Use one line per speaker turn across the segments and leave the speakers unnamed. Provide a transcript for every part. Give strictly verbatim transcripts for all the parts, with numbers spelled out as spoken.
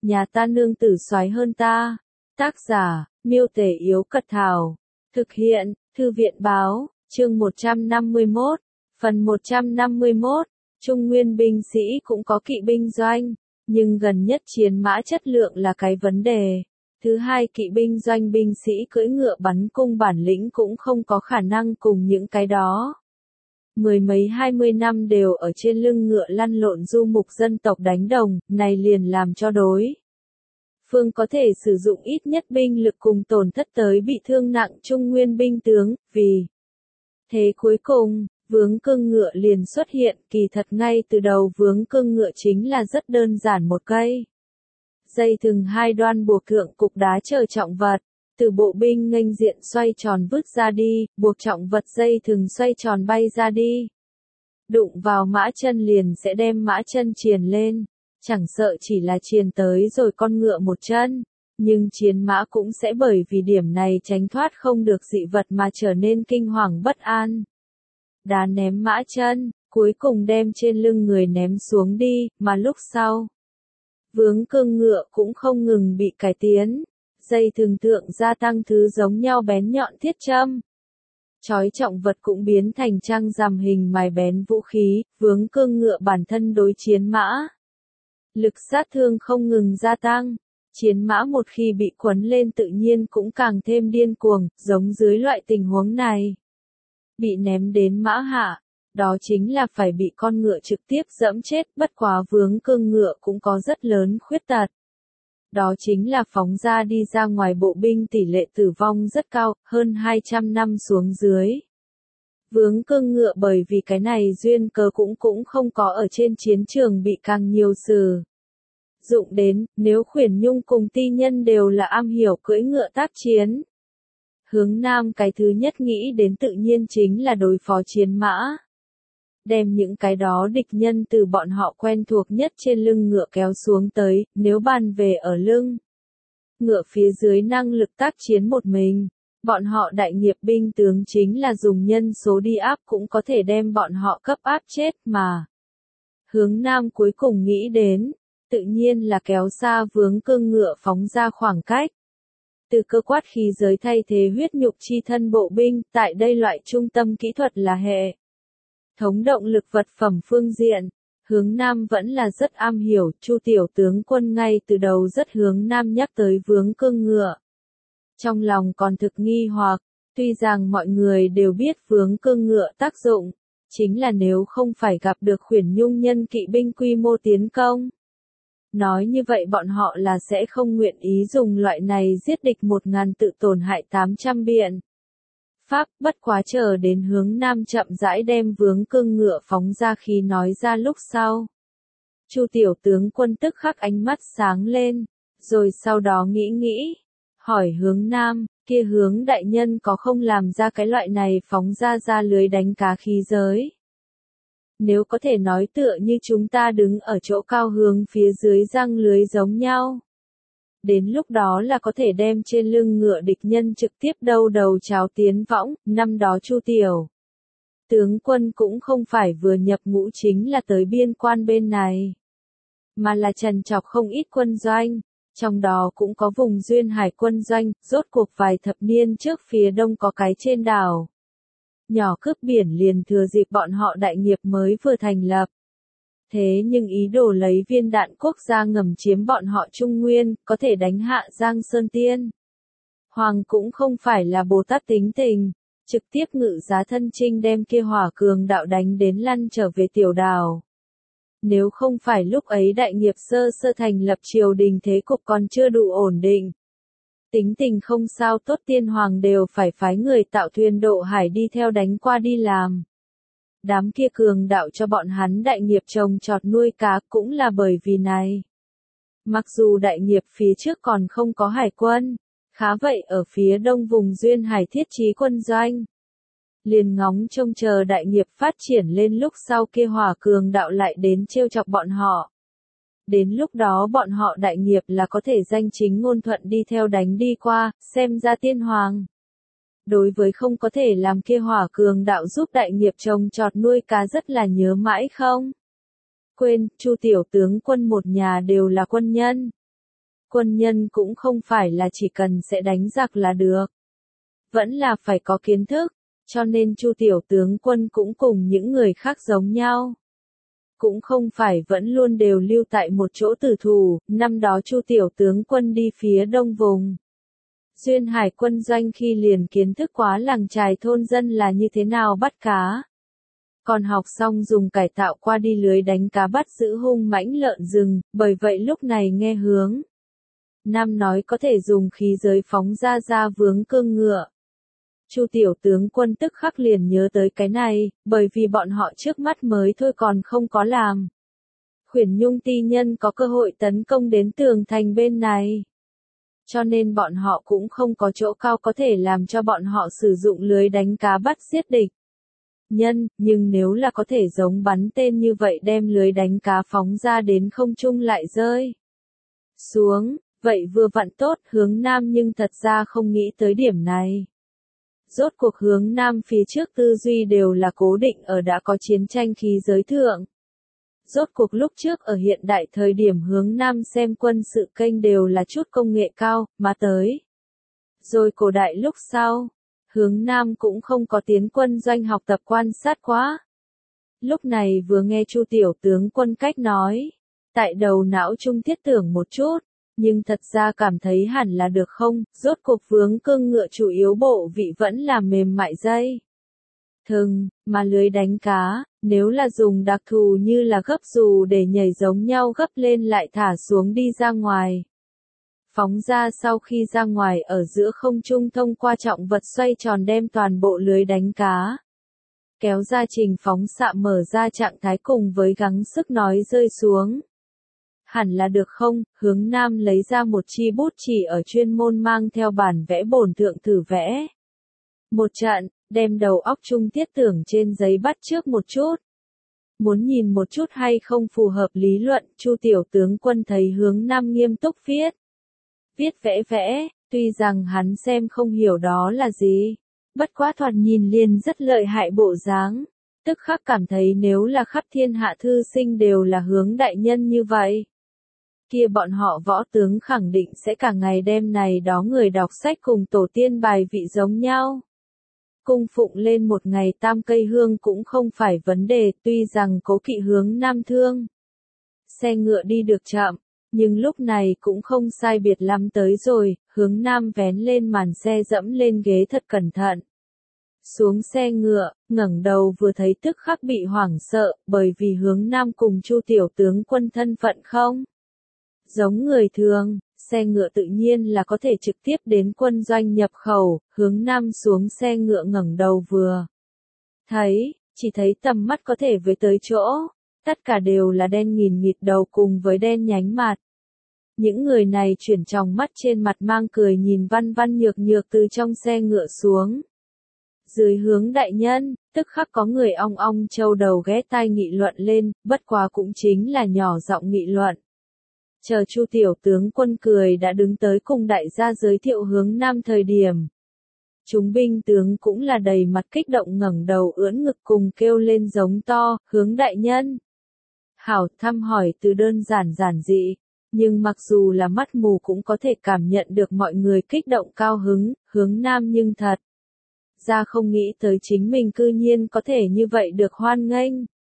nhà ta nương tử soái hơn ta. Tác giả, Miêu Tể Yếu Cật Thảo. Thực hiện, Thư viện Báo, chương một trăm năm mươi mốt. Phần một trăm năm mươi mốt. Trung Nguyên binh sĩ cũng có kỵ binh doanh, nhưng gần nhất chiến mã chất lượng là cái vấn đề. Thứ hai, kỵ binh doanh binh sĩ cưỡi ngựa bắn cung bản lĩnh cũng không có khả năng cùng những cái đó. Mười mấy hai mươi năm đều ở trên lưng ngựa lăn lộn du mục dân tộc đánh đồng, này liền làm cho đối phương có thể sử dụng ít nhất binh lực cùng tổn thất tới bị thương nặng Trung Nguyên binh tướng, vì thế cuối cùng, vướng cương ngựa liền xuất hiện, kỳ thật ngay từ đầu vướng cương ngựa chính là rất đơn giản một cây dây thừng hai đoan buộc thượng cục đá chờ trọng vật, từ bộ binh nghênh diện xoay tròn vứt ra đi, buộc trọng vật dây thừng xoay tròn bay ra đi. Đụng vào mã chân liền sẽ đem mã chân triền lên, chẳng sợ chỉ là triền tới rồi con ngựa một chân, nhưng chiến mã cũng sẽ bởi vì điểm này tránh thoát không được dị vật mà trở nên kinh hoàng bất an. Đá ném mã chân, cuối cùng đem trên lưng người ném xuống đi, mà lúc sau, vướng cương ngựa cũng không ngừng bị cải tiến. Dây thừng thượng gia tăng thứ giống nhau bén nhọn thiết châm. Chói trọng vật cũng biến thành trăng rằm hình mài bén vũ khí, vướng cương ngựa bản thân đối chiến mã. Lực sát thương không ngừng gia tăng. Chiến mã một khi bị quấn lên tự nhiên cũng càng thêm điên cuồng, giống dưới loại tình huống này. Bị ném đến mã hạ, đó chính là phải bị con ngựa trực tiếp dẫm chết, bất quá vướng cương ngựa cũng có rất lớn khuyết tật. Đó chính là phóng ra đi ra ngoài bộ binh tỷ lệ tử vong rất cao, hơn hai trăm năm xuống dưới. Vướng cương ngựa bởi vì cái này duyên cớ cũng cũng không có ở trên chiến trường bị càng nhiều sử dụng đến, nếu Khuyển Nhung cùng Ti Nhân đều là am hiểu cưỡi ngựa tác chiến. Hướng Nam cái thứ nhất nghĩ đến tự nhiên chính là đối phó chiến mã. Đem những cái đó địch nhân từ bọn họ quen thuộc nhất trên lưng ngựa kéo xuống tới, nếu bàn về ở lưng ngựa phía dưới năng lực tác chiến một mình, bọn họ đại nghiệp binh tướng chính là dùng nhân số đi áp cũng có thể đem bọn họ cấp áp chết mà. Hướng Nam cuối cùng nghĩ đến, tự nhiên là kéo xa vướng cương ngựa phóng ra khoảng cách. Từ cơ quát khí giới thay thế huyết nhục chi thân bộ binh, tại đây loại trung tâm kỹ thuật là hệ thống động lực vật phẩm phương diện, Hướng Nam vẫn là rất am hiểu, Chu tiểu tướng quân ngay từ đầu rất Hướng Nam nhắc tới vướng cương ngựa. Trong lòng còn thực nghi hoặc, tuy rằng mọi người đều biết vướng cương ngựa tác dụng, chính là nếu không phải gặp được Khuyển Nhung nhân kỵ binh quy mô tiến công. Nói như vậy bọn họ là sẽ không nguyện ý dùng loại này giết địch một ngàn tự tổn hại tám trăm biện. Pháp, bất quá chờ đến Hướng Nam chậm rãi đem vướng cương ngựa phóng ra khi nói ra lúc sau. Chu tiểu tướng quân tức khắc ánh mắt sáng lên, rồi sau đó nghĩ nghĩ, hỏi Hướng Nam, kia Hướng đại nhân có không làm ra cái loại này phóng ra ra lưới đánh cá khí giới. Nếu có thể nói tựa như chúng ta đứng ở chỗ cao hướng phía dưới răng lưới giống nhau. Đến lúc đó là có thể đem trên lưng ngựa địch nhân trực tiếp đâu đầu cháo tiến võng, năm đó Chu tiểu tướng quân cũng không phải vừa nhập ngũ chính là tới biên quan bên này, mà là trần trọc không ít quân doanh, trong đó cũng có vùng duyên hải quân doanh, rốt cuộc vài thập niên trước phía đông có cái trên đảo nhỏ cướp biển liền thừa dịp bọn họ đại nghiệp mới vừa thành lập. Thế nhưng ý đồ lấy viên đạn quốc gia ngầm chiếm bọn họ Trung Nguyên, có thể đánh hạ Giang Sơn Tiên Hoàng cũng không phải là Bồ Tát tính tình, trực tiếp ngự giá thân chinh đem kia hỏa cường đạo đánh đến lăn trở về tiểu đảo. Nếu không phải lúc ấy đại nghiệp sơ sơ thành lập triều đình thế cục còn chưa đủ ổn định. Tính tình không sao tốt Tiên Hoàng đều phải phái người tạo thuyền độ hải đi theo đánh qua đi làm. Đám kia cường đạo cho bọn hắn đại nghiệp trồng trọt nuôi cá cũng là bởi vì này. Mặc dù đại nghiệp phía trước còn không có hải quân, khá vậy ở phía đông vùng duyên hải thiết trí quân doanh. Liền ngóng trông chờ đại nghiệp phát triển lên lúc sau kia hỏa cường đạo lại đến trêu chọc bọn họ. Đến lúc đó bọn họ đại nghiệp là có thể danh chính ngôn thuận đi theo đánh đi qua, xem ra Tiên Hoàng. Đối với không có thể làm kia hỏa cường đạo giúp đại nghiệp trồng trọt nuôi cá rất là nhớ mãi không? Quên, Chu tiểu tướng quân một nhà đều là quân nhân. Quân nhân cũng không phải là chỉ cần sẽ đánh giặc là được. Vẫn là phải có kiến thức, cho nên Chu tiểu tướng quân cũng cùng những người khác giống nhau. Cũng không phải vẫn luôn đều lưu tại một chỗ tử thủ, năm đó Chu tiểu tướng quân đi phía đông vùng. Duyên Hải quân doanh khi liền kiến thức quá làng chài thôn dân là như thế nào bắt cá. Còn học xong dùng cải tạo qua đi lưới đánh cá bắt giữ hung mãnh lợn rừng, bởi vậy lúc này nghe hướng Nam nói có thể dùng khí giới phóng ra ra vướng cương ngựa. Chu tiểu tướng quân tức khắc liền nhớ tới cái này, bởi vì bọn họ trước mắt mới thôi còn không có làm. Khuyển Nhung ti nhân có cơ hội tấn công đến tường thành bên này. Cho nên bọn họ cũng không có chỗ cao có thể làm cho bọn họ sử dụng lưới đánh cá bắt giết địch. Nhân, nhưng nếu là có thể giống bắn tên như vậy đem lưới đánh cá phóng ra đến không trung lại rơi xuống, vậy vừa vặn tốt, hướng Nam nhưng thật ra không nghĩ tới điểm này. Rốt cuộc hướng Nam phía trước tư duy đều là cố định ở đã có chiến tranh khí giới thượng. Rốt cuộc lúc trước ở hiện đại thời điểm hướng Nam xem quân sự kênh đều là chút công nghệ cao, mà tới. Rồi cổ đại lúc sau, hướng Nam cũng không có tiến quân doanh học tập quan sát quá. Lúc này vừa nghe Chu tiểu tướng quân cách nói, tại đầu não trung thiết tưởng một chút, nhưng thật ra cảm thấy hẳn là được không, rốt cuộc vướng cương ngựa chủ yếu bộ vị vẫn là mềm mại dây. Thừng, mà lưới đánh cá, nếu là dùng đặc thù như là gấp dù để nhảy giống nhau gấp lên lại thả xuống đi ra ngoài. Phóng ra sau khi ra ngoài ở giữa không trung thông qua trọng vật xoay tròn đem toàn bộ lưới đánh cá. Kéo ra trình phóng xạ mở ra trạng thái cùng với gắng sức nói rơi xuống. Hẳn là được không, hướng Nam lấy ra một chi bút chỉ ở chuyên môn mang theo bản vẽ bổn thượng thử vẽ. Một trận, đem đầu óc trung tiết tưởng trên giấy bắt trước một chút. Muốn nhìn một chút hay không phù hợp lý luận, Chu tiểu tướng quân thấy hướng Nam nghiêm túc viết. Viết vẽ vẽ, tuy rằng hắn xem không hiểu đó là gì. Bất quá thoạt nhìn liền rất lợi hại bộ dáng. Tức khắc cảm thấy nếu là khắp thiên hạ thư sinh đều là hướng đại nhân như vậy. Kia bọn họ võ tướng khẳng định sẽ cả ngày đêm này đó người đọc sách cùng tổ tiên bài vị giống nhau. Cung phụng lên một ngày tam cây hương cũng không phải vấn đề, tuy rằng cố kỵ hướng Nam thương. Xe ngựa đi được chậm, nhưng lúc này cũng không sai biệt lắm tới rồi, hướng Nam vén lên màn xe dẫm lên ghế thật cẩn thận. Xuống xe ngựa, ngẩng đầu vừa thấy tức khắc bị hoảng sợ, bởi vì hướng Nam cùng Chu tiểu tướng quân thân phận không giống người thường, xe ngựa tự nhiên là có thể trực tiếp đến quân doanh nhập khẩu, hướng Nam xuống xe ngựa ngẩng đầu vừa thấy, chỉ thấy tầm mắt có thể với tới chỗ, tất cả đều là đen nghìn nghịt đầu cùng với đen nhánh mặt. Những người này chuyển tròng mắt trên mặt mang cười nhìn văn văn nhược nhược từ trong xe ngựa xuống. Dưới hướng đại nhân, tức khắc có người ong ong châu đầu ghé tai nghị luận lên, bất quá cũng chính là nhỏ giọng nghị luận. Chờ Chu tiểu tướng quân cười đã đứng tới cùng đại gia giới thiệu hướng Nam thời điểm. Chúng binh tướng cũng là đầy mặt kích động ngẩng đầu ưỡn ngực cùng kêu lên giống to, hướng đại nhân. Hảo thăm hỏi từ đơn giản giản dị, nhưng mặc dù là mắt mù cũng có thể cảm nhận được mọi người kích động cao hứng, hướng Nam nhưng thật. Ra không nghĩ tới chính mình cư nhiên có thể như vậy được hoan nghênh.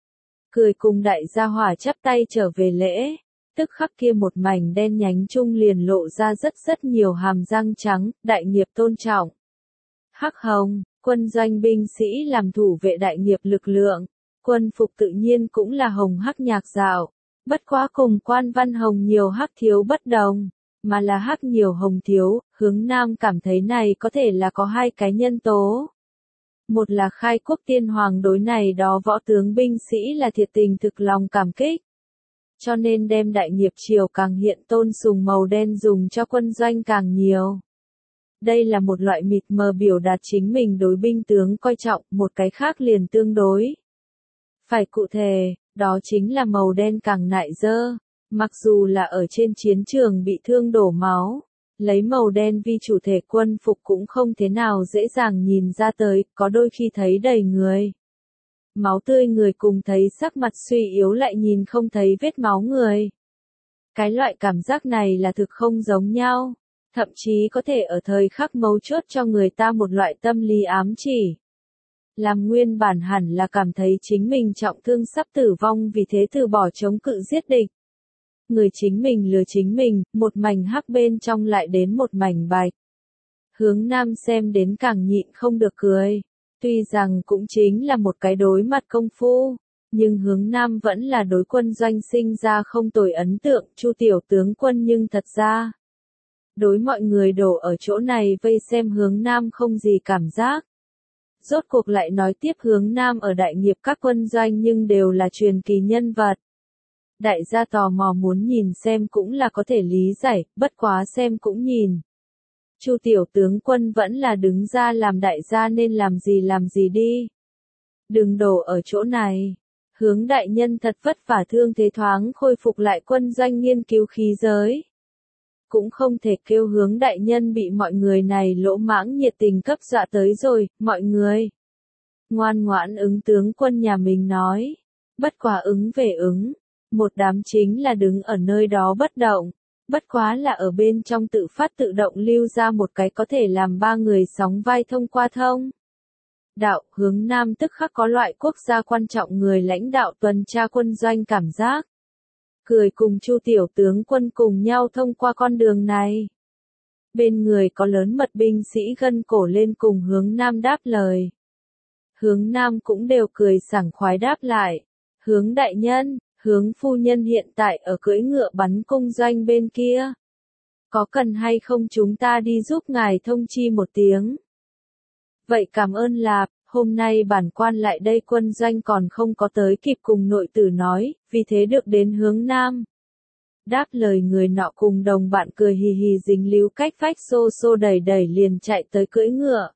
Cười cùng đại gia hỏa chắp tay trở về lễ. Tức khắc kia một mảnh đen nhánh trung liền lộ ra rất rất nhiều hàm răng trắng, đại nghiệp tôn trọng. Hắc hồng, quân doanh binh sĩ làm thủ vệ đại nghiệp lực lượng, quân phục tự nhiên cũng là hồng hắc nhạc dạo, bất quá cùng quan văn hồng nhiều hắc thiếu bất đồng, mà là hắc nhiều hồng thiếu, hướng Nam cảm thấy này có thể là có hai cái nhân tố. Một là khai quốc tiên hoàng đối này đó võ tướng binh sĩ là thiệt tình thực lòng cảm kích. Cho nên đem đại nghiệp triều càng hiện tôn sùng màu đen dùng cho quân doanh càng nhiều. Đây là một loại mịt mờ biểu đạt chính mình đối binh tướng coi trọng, một cái khác liền tương đối. Phải cụ thể, đó chính là màu đen càng nại dơ, mặc dù là ở trên chiến trường bị thương đổ máu, lấy màu đen vi chủ thể quân phục cũng không thế nào dễ dàng nhìn ra tới, có đôi khi thấy đầy người. Máu tươi người cùng thấy sắc mặt suy yếu lại nhìn không thấy vết máu người. Cái loại cảm giác này là thực không giống nhau, thậm chí có thể ở thời khắc mấu chốt cho người ta một loại tâm lý ám chỉ. Làm nguyên bản hẳn là cảm thấy chính mình trọng thương sắp tử vong vì thế từ bỏ chống cự giết địch. Người chính mình lừa chính mình, một mảnh hắc bên trong lại đến một mảnh bạch. Hướng Nam xem đến càng nhịn không được cười. Tuy rằng cũng chính là một cái đối mặt công phu, nhưng Hướng Nam vẫn là đối quân doanh sinh ra không tồi ấn tượng, Chu tiểu tướng quân nhưng thật ra. Đối mọi người đổ ở chỗ này vây xem Hướng Nam không gì cảm giác. Rốt cuộc lại nói tiếp Hướng Nam ở đại nghiệp các quân doanh nhưng đều là truyền kỳ nhân vật. Đại gia tò mò muốn nhìn xem cũng là có thể lý giải, bất quá xem cũng nhìn. Chu tiểu tướng quân vẫn là đứng ra làm đại gia nên làm gì làm gì đi. Đừng đổ ở chỗ này. Hướng đại nhân thật vất vả thương thế thoáng khôi phục lại quân doanh nghiên cứu khí giới. Cũng không thể kêu Hướng đại nhân bị mọi người này lỗ mãng nhiệt tình cấp dọa tới rồi, mọi người. Ngoan ngoãn ứng tướng quân nhà mình nói. Bất quá ứng về ứng. Một đám chính là đứng ở nơi đó bất động. Bất quá là ở bên trong tự phát tự động lưu ra một cái có thể làm ba người sóng vai thông qua thông. Đạo, Hướng Nam tức khắc có loại quốc gia quan trọng người lãnh đạo tuần tra quân doanh cảm giác. Cười cùng Chu tiểu tướng quân cùng nhau thông qua con đường này. Bên người có lớn mật binh sĩ gân cổ lên cùng Hướng Nam đáp lời. Hướng Nam cũng đều cười sảng khoái đáp lại. Hướng đại nhân, Hướng phu nhân hiện tại ở cưỡi ngựa bắn cung doanh bên kia. Có cần hay không chúng ta đi giúp ngài thông chi một tiếng? Vậy cảm ơn lạp, hôm nay bản quan lại đây quân doanh còn không có tới kịp cùng nội tử nói, vì thế được đến Hướng Nam. Đáp lời người nọ cùng đồng bạn cười hì hì dính líu cách phách xô xô đẩy đẩy liền chạy tới cưỡi ngựa.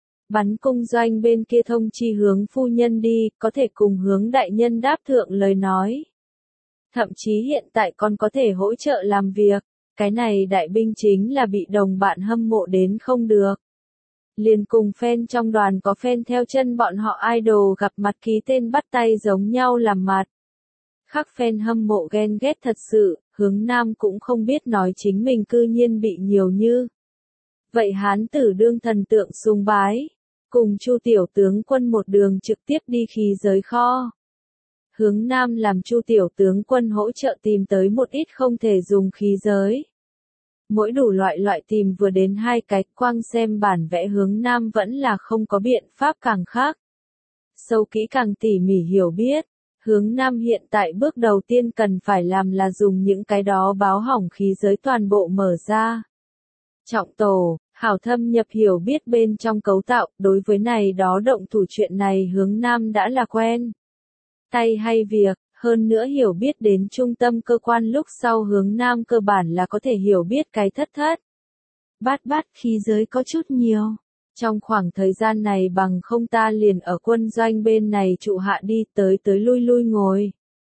Bắn cung doanh bên kia thông chi Hướng phu nhân đi, có thể cùng Hướng đại nhân đáp thượng lời nói. Thậm chí hiện tại còn có thể hỗ trợ làm việc, cái này đại binh chính là bị đồng bạn hâm mộ đến không được. Liền cùng fan trong đoàn có fan theo chân bọn họ idol gặp mặt ký tên bắt tay giống nhau làm mặt. Khắc fan hâm mộ ghen ghét thật sự, Hướng Nam cũng không biết nói chính mình cư nhiên bị nhiều như. Vậy hán tử đương thần tượng sùng bái, cùng Chu tiểu tướng quân một đường trực tiếp đi khí giới kho. Hướng Nam làm Chu tiểu tướng quân hỗ trợ tìm tới một ít không thể dùng khí giới. Mỗi đủ loại loại tìm vừa đến hai cái, quang xem bản vẽ Hướng Nam vẫn là không có biện pháp càng khác. Sâu kỹ càng tỉ mỉ hiểu biết, Hướng Nam hiện tại bước đầu tiên cần phải làm là dùng những cái đó báo hỏng khí giới toàn bộ mở ra. Trọng tổ, hảo thâm nhập hiểu biết bên trong cấu tạo, đối với này đó động thủ chuyện này Hướng Nam đã là quen. Tay hay việc, hơn nữa hiểu biết đến trung tâm cơ quan lúc sau Hướng Nam cơ bản là có thể hiểu biết cái thất thất. Bát bát khí giới có chút nhiều. Trong khoảng thời gian này bằng không ta liền ở quân doanh bên này trụ hạ đi tới tới lui lui ngồi.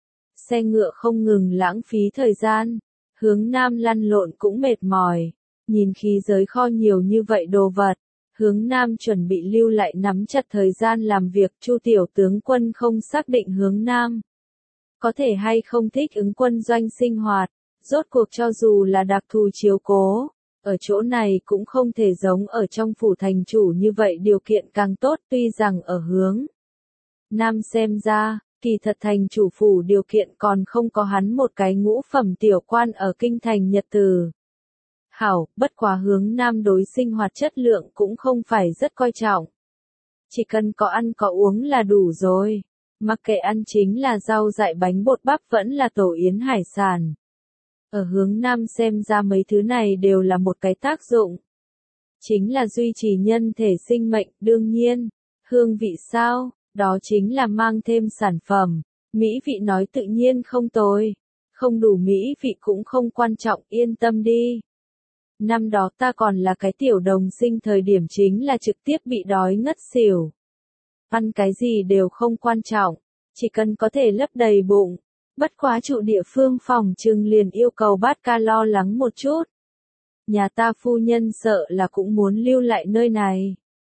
Xe ngựa không ngừng lãng phí thời gian. Hướng Nam lăn lộn cũng mệt mỏi. Nhìn khí giới kho nhiều như vậy đồ vật. Hướng Nam chuẩn bị lưu lại nắm chặt thời gian làm việc, Chu tiểu tướng quân không xác định Hướng Nam. Có thể hay không thích ứng quân doanh sinh hoạt, rốt cuộc cho dù là đặc thù chiếu cố, ở chỗ này cũng không thể giống ở trong phủ thành chủ như vậy điều kiện càng tốt tuy rằng ở Hướng Nam xem ra, kỳ thật thành chủ phủ điều kiện còn không có hắn một cái ngũ phẩm tiểu quan ở kinh thành nhật từ. Hảo, bất quá Hướng Nam đối sinh hoạt chất lượng cũng không phải rất coi trọng. Chỉ cần có ăn có uống là đủ rồi. Mặc kệ ăn chính là rau dại bánh bột bắp vẫn là tổ yến hải sản. Ở Hướng Nam xem ra mấy thứ này đều là một cái tác dụng. Chính là duy trì nhân thể sinh mệnh, đương nhiên. Hương vị sao, đó chính là mang thêm sản phẩm. Mỹ vị nói tự nhiên không tồi. Không đủ mỹ vị cũng không quan trọng, yên tâm đi. Năm đó ta còn là cái tiểu đồng sinh thời điểm chính là trực tiếp bị đói ngất xỉu. Ăn cái gì đều không quan trọng, chỉ cần có thể lấp đầy bụng. Bất quá trụ địa phương phòng trừng liền yêu cầu bát ca lo lắng một chút. Nhà ta phu nhân sợ là cũng muốn lưu lại nơi này.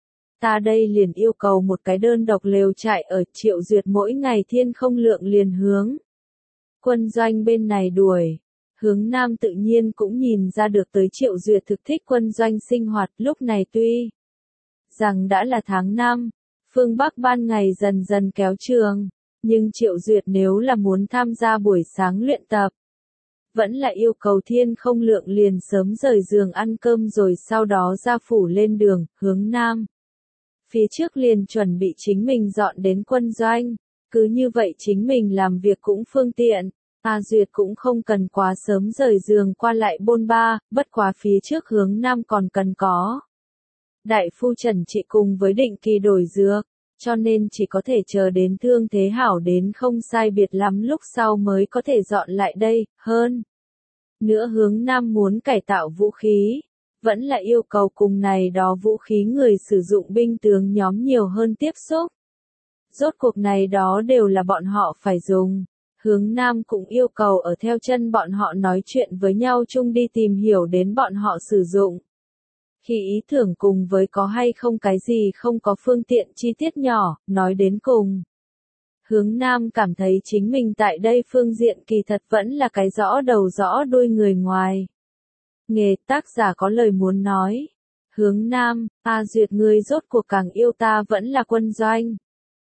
Ta đây liền yêu cầu một cái đơn độc lều trại ở Triệu Duyệt mỗi ngày thiên không lượng liền hướng. Quân doanh bên này đuổi. Hướng Nam tự nhiên cũng nhìn ra được tới Triệu Duyệt thực thích quân doanh sinh hoạt, lúc này tuy rằng đã là tháng năm, phương Bắc ban ngày dần dần kéo trường, nhưng Triệu Duyệt nếu là muốn tham gia buổi sáng luyện tập, vẫn là yêu cầu thiên không lượng liền sớm rời giường ăn cơm rồi sau đó ra phủ lên đường, hướng Nam. Phía trước liền chuẩn bị chính mình dọn đến quân doanh, cứ như vậy chính mình làm việc cũng phương tiện. A Duyệt cũng không cần quá sớm rời giường qua lại bôn ba, bất quá phía trước hướng Nam còn cần có đại phu trần trị cùng với định kỳ đổi dược, cho nên chỉ có thể chờ đến thương thế hảo đến không sai biệt lắm lúc sau mới có thể dọn lại đây, hơn. Nữa hướng Nam muốn cải tạo vũ khí, vẫn là yêu cầu cùng này đó vũ khí người sử dụng binh tướng nhóm nhiều hơn tiếp xúc. Rốt cuộc này đó đều là bọn họ phải dùng. Hướng Nam cũng yêu cầu ở theo chân bọn họ nói chuyện với nhau chung đi tìm hiểu đến bọn họ sử dụng. Khi ý tưởng cùng với có hay không cái gì không có phương tiện chi tiết nhỏ, nói đến cùng. Hướng Nam cảm thấy chính mình tại đây phương diện kỳ thật vẫn là cái rõ đầu rõ đuôi người ngoài. Nghề tác giả có lời muốn nói. Hướng Nam, A Duyệt ngươi rốt cuộc càng yêu ta vẫn là quân doanh.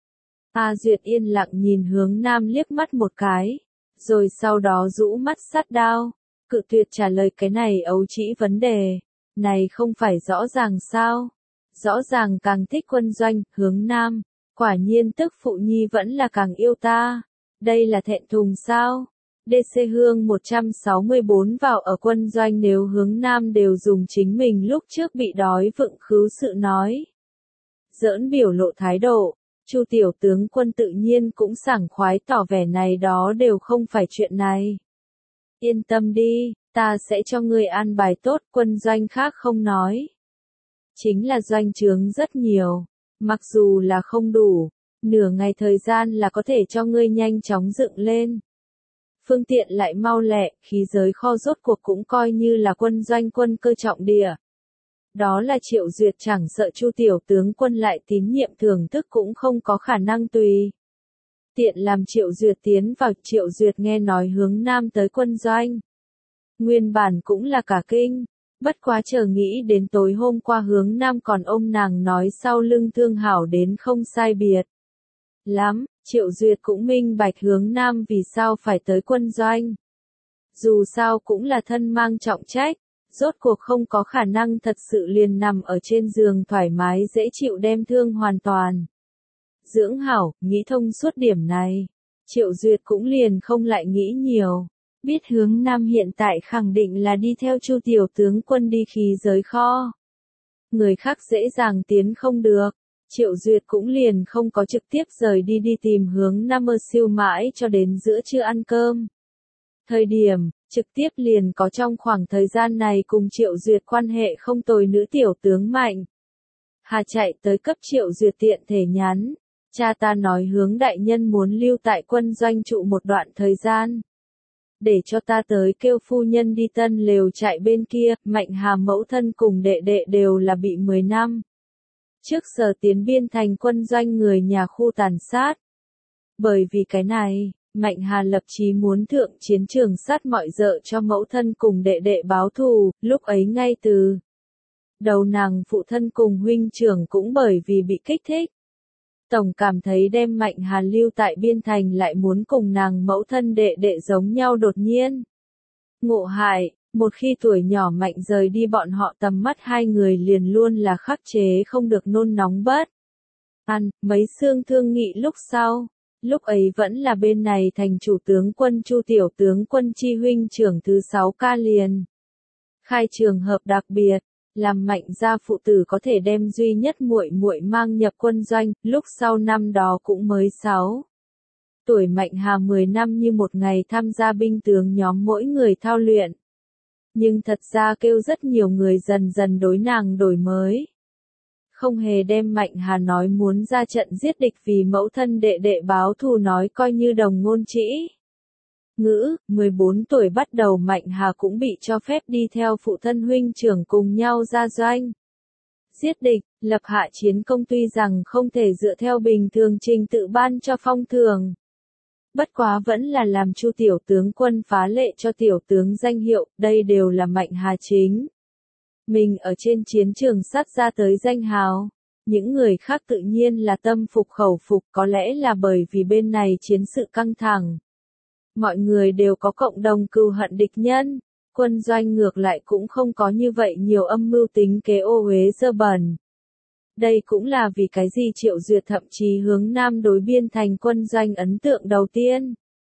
A Duyệt yên lặng nhìn hướng Nam liếc mắt một cái, rồi sau đó rũ mắt sát đao, cự tuyệt trả lời cái này ấu trĩ vấn đề, này không phải rõ ràng sao, rõ ràng càng thích quân doanh, hướng Nam, quả nhiên tức phụ nhi vẫn là càng yêu ta, đây là thẹn thùng sao, đê xê Hương một trăm sáu mươi bốn vào ở quân doanh nếu hướng Nam đều dùng chính mình lúc trước bị đói vựng khứu sự nói. Giỡn biểu lộ thái độ. Chu tiểu tướng quân tự nhiên cũng sảng khoái tỏ vẻ này đó đều không phải chuyện này. Yên tâm đi, ta sẽ cho ngươi an bài tốt, quân doanh khác không nói. Chính là doanh trướng rất nhiều, mặc dù là không đủ, nửa ngày thời gian là có thể cho ngươi nhanh chóng dựng lên. Phương tiện lại mau lẹ, khí giới kho rốt cuộc cũng coi như là quân doanh quân cơ trọng địa. Đó là Triệu Duyệt chẳng sợ Chu tiểu tướng quân lại tín nhiệm thưởng thức cũng không có khả năng tùy. Tiện làm Triệu Duyệt tiến vào, Triệu Duyệt nghe nói hướng Nam tới quân doanh. Nguyên bản cũng là cả kinh, bất quá chờ nghĩ đến tối hôm qua hướng Nam còn ôm nàng nói sau lưng thương hảo đến không sai biệt. Lắm, Triệu Duyệt cũng minh bạch hướng Nam vì sao phải tới quân doanh. Dù sao cũng là thân mang trọng trách. Rốt cuộc không có khả năng thật sự liền nằm ở trên giường thoải mái dễ chịu đem thương hoàn toàn. Dưỡng hảo, nghĩ thông suốt điểm này. Triệu Duyệt cũng liền không lại nghĩ nhiều. Biết hướng Nam hiện tại khẳng định là đi theo Chu tiểu tướng quân đi khí giới kho. Người khác dễ dàng tiến không được. Triệu Duyệt cũng liền không có trực tiếp rời đi đi tìm hướng Nam mơ siêu mãi cho đến giữa trưa ăn cơm. Thời điểm, trực tiếp liền có trong khoảng thời gian này cùng Triệu Duyệt quan hệ không tồi nữ tiểu tướng Mạnh. Hà chạy tới cấp Triệu Duyệt tiện thể nhắn. Cha ta nói hướng đại nhân muốn lưu tại quân doanh trụ một đoạn thời gian. Để cho ta tới kêu phu nhân đi tân lều chạy bên kia, Mạnh Hà mẫu thân cùng đệ đệ đều là bị mười năm. Trước giờ tiến biên thành quân doanh người nhà khu tàn sát. Bởi vì cái này, Mạnh Hà lập chí muốn thượng chiến trường sát mọi dợ cho mẫu thân cùng đệ đệ báo thù, lúc ấy ngay từ đầu nàng phụ thân cùng huynh trưởng cũng bởi vì bị kích thích. Tổng cảm thấy đem Mạnh Hà lưu tại biên thành lại muốn cùng nàng mẫu thân đệ đệ giống nhau đột nhiên. Ngộ hại, một khi tuổi nhỏ Mạnh rời đi bọn họ tầm mắt hai người liền luôn là khắc chế không được nôn nóng bất. Ăn, mấy xương thương nghị lúc sau. Lúc ấy vẫn là bên này thành chủ tướng quân Chu tiểu tướng quân chi huynh trưởng thứ sáu ca liền. Khai trường hợp đặc biệt, làm Mạnh gia phụ tử có thể đem duy nhất muội muội mang nhập quân doanh, lúc sau năm đó cũng mới sáu. Tuổi Mạnh Hà mười năm như một ngày tham gia binh tướng nhóm mỗi người thao luyện. Nhưng thật ra kêu rất nhiều người dần dần đối nàng đổi mới. Không hề đem Mạnh Hà nói muốn ra trận giết địch vì mẫu thân đệ đệ báo thù nói coi như đồng ngôn trĩ. Ngữ, mười bốn tuổi bắt đầu Mạnh Hà cũng bị cho phép đi theo phụ thân huynh trưởng cùng nhau ra doanh. Giết địch, lập hạ chiến công tuy rằng không thể dựa theo bình thường trình tự ban cho phong thường. Bất quá vẫn là làm Chu tiểu tướng quân phá lệ cho tiểu tướng danh hiệu, đây đều là Mạnh Hà chính. Mình ở trên chiến trường sát ra tới danh hào. Những người khác tự nhiên là tâm phục khẩu phục, có lẽ là bởi vì bên này chiến sự căng thẳng. Mọi người đều có cộng đồng cừu hận địch nhân. Quân doanh ngược lại cũng không có như vậy nhiều âm mưu tính kế ô uế dơ bẩn. Đây cũng là vì cái gì Triệu Duyệt thậm chí hướng Nam đối biên thành quân doanh ấn tượng đầu tiên.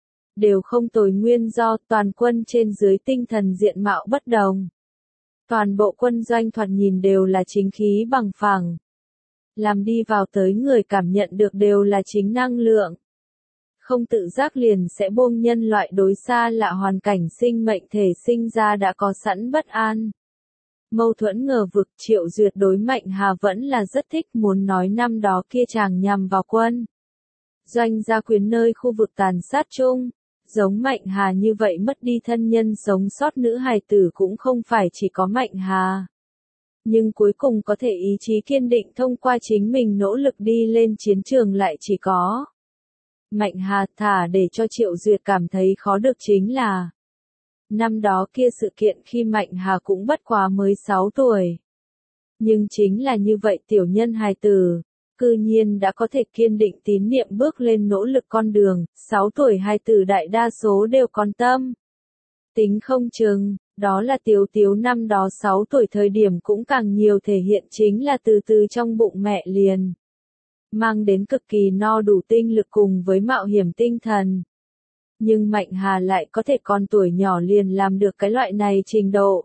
Đều không tồi nguyên do toàn quân trên dưới tinh thần diện mạo bất đồng. Toàn bộ quân doanh thoạt nhìn đều là chính khí bằng phẳng. Làm đi vào tới người cảm nhận được đều là chính năng lượng. Không tự giác liền sẽ buông nhân loại đối xa lạ hoàn cảnh sinh mệnh thể sinh ra đã có sẵn bất an. Mâu thuẫn ngờ vực Triệu Duyệt đối Mạnh Hà vẫn là rất thích muốn nói năm đó kia chàng nhằm vào quân. Doanh gia quyến nơi khu vực tàn sát chung, giống Mạnh Hà như vậy mất đi thân nhân sống sót nữ hài tử cũng không phải chỉ có Mạnh Hà. Nhưng cuối cùng có thể ý chí kiên định thông qua chính mình nỗ lực đi lên chiến trường lại chỉ có Mạnh Hà. Thả để cho Triệu Duyệt cảm thấy khó được chính là năm đó kia sự kiện khi Mạnh Hà cũng bất quá mới sáu tuổi. Nhưng chính là như vậy tiểu nhân hài tử, cư nhiên đã có thể kiên định tín niệm bước lên nỗ lực con đường, sáu tuổi hài tử đại đa số đều còn tâm. Tính không chừng, đó là Tiếu Tiếu năm đó sáu tuổi thời điểm cũng càng nhiều thể hiện chính là từ từ trong bụng mẹ liền. Mang đến cực kỳ no đủ tinh lực cùng với mạo hiểm tinh thần. Nhưng Mạnh Hà lại có thể còn tuổi nhỏ liền làm được cái loại này trình độ.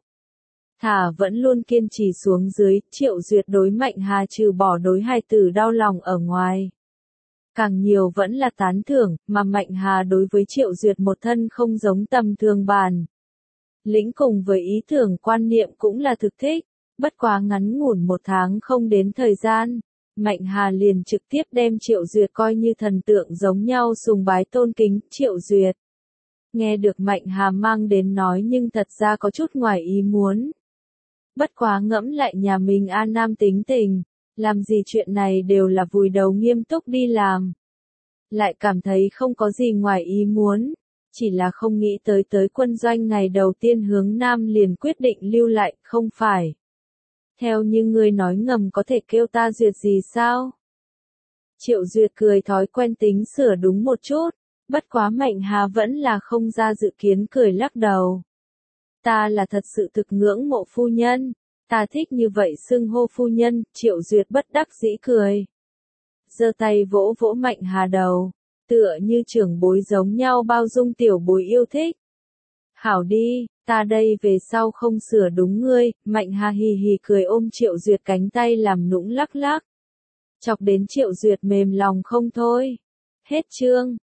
Thả vẫn luôn kiên trì xuống dưới, Triệu Duyệt đối Mạnh Hà trừ bỏ đối hài tử đau lòng ở ngoài. Càng nhiều vẫn là tán thưởng, mà Mạnh Hà đối với Triệu Duyệt một thân không giống tầm thường bàn. Lĩnh cùng với ý tưởng quan niệm cũng là thực thích, bất quá ngắn ngủn một tháng không đến thời gian. Mạnh Hà liền trực tiếp đem Triệu Duyệt coi như thần tượng giống nhau sùng bái tôn kính. Triệu Duyệt nghe được Mạnh Hà mang đến nói nhưng thật ra có chút ngoài ý muốn. Bất quá ngẫm lại nhà mình A Nam tính tình, làm gì chuyện này đều là vùi đầu nghiêm túc đi làm. Lại cảm thấy không có gì ngoài ý muốn, chỉ là không nghĩ tới tới quân doanh ngày đầu tiên hướng Nam liền quyết định lưu lại, không phải. Theo như ngươi nói ngầm có thể kêu ta Duyệt gì sao? Triệu Duyệt cười thói quen tính sửa đúng một chút, bất quá Mạnh Hà vẫn là không ra dự kiến cười lắc đầu. Ta là thật sự thực ngưỡng mộ phu nhân, ta thích như vậy xưng hô phu nhân. Triệu Duyệt bất đắc dĩ cười. Giơ tay vỗ vỗ Mạnh Hà đầu, tựa như trưởng bối giống nhau bao dung tiểu bối yêu thích. Hảo đi, ta đây về sau không sửa đúng ngươi. Mạnh Hà hì hì cười ôm Triệu Duyệt cánh tay làm nũng lắc lắc. Chọc đến Triệu Duyệt mềm lòng không thôi. Hết chương.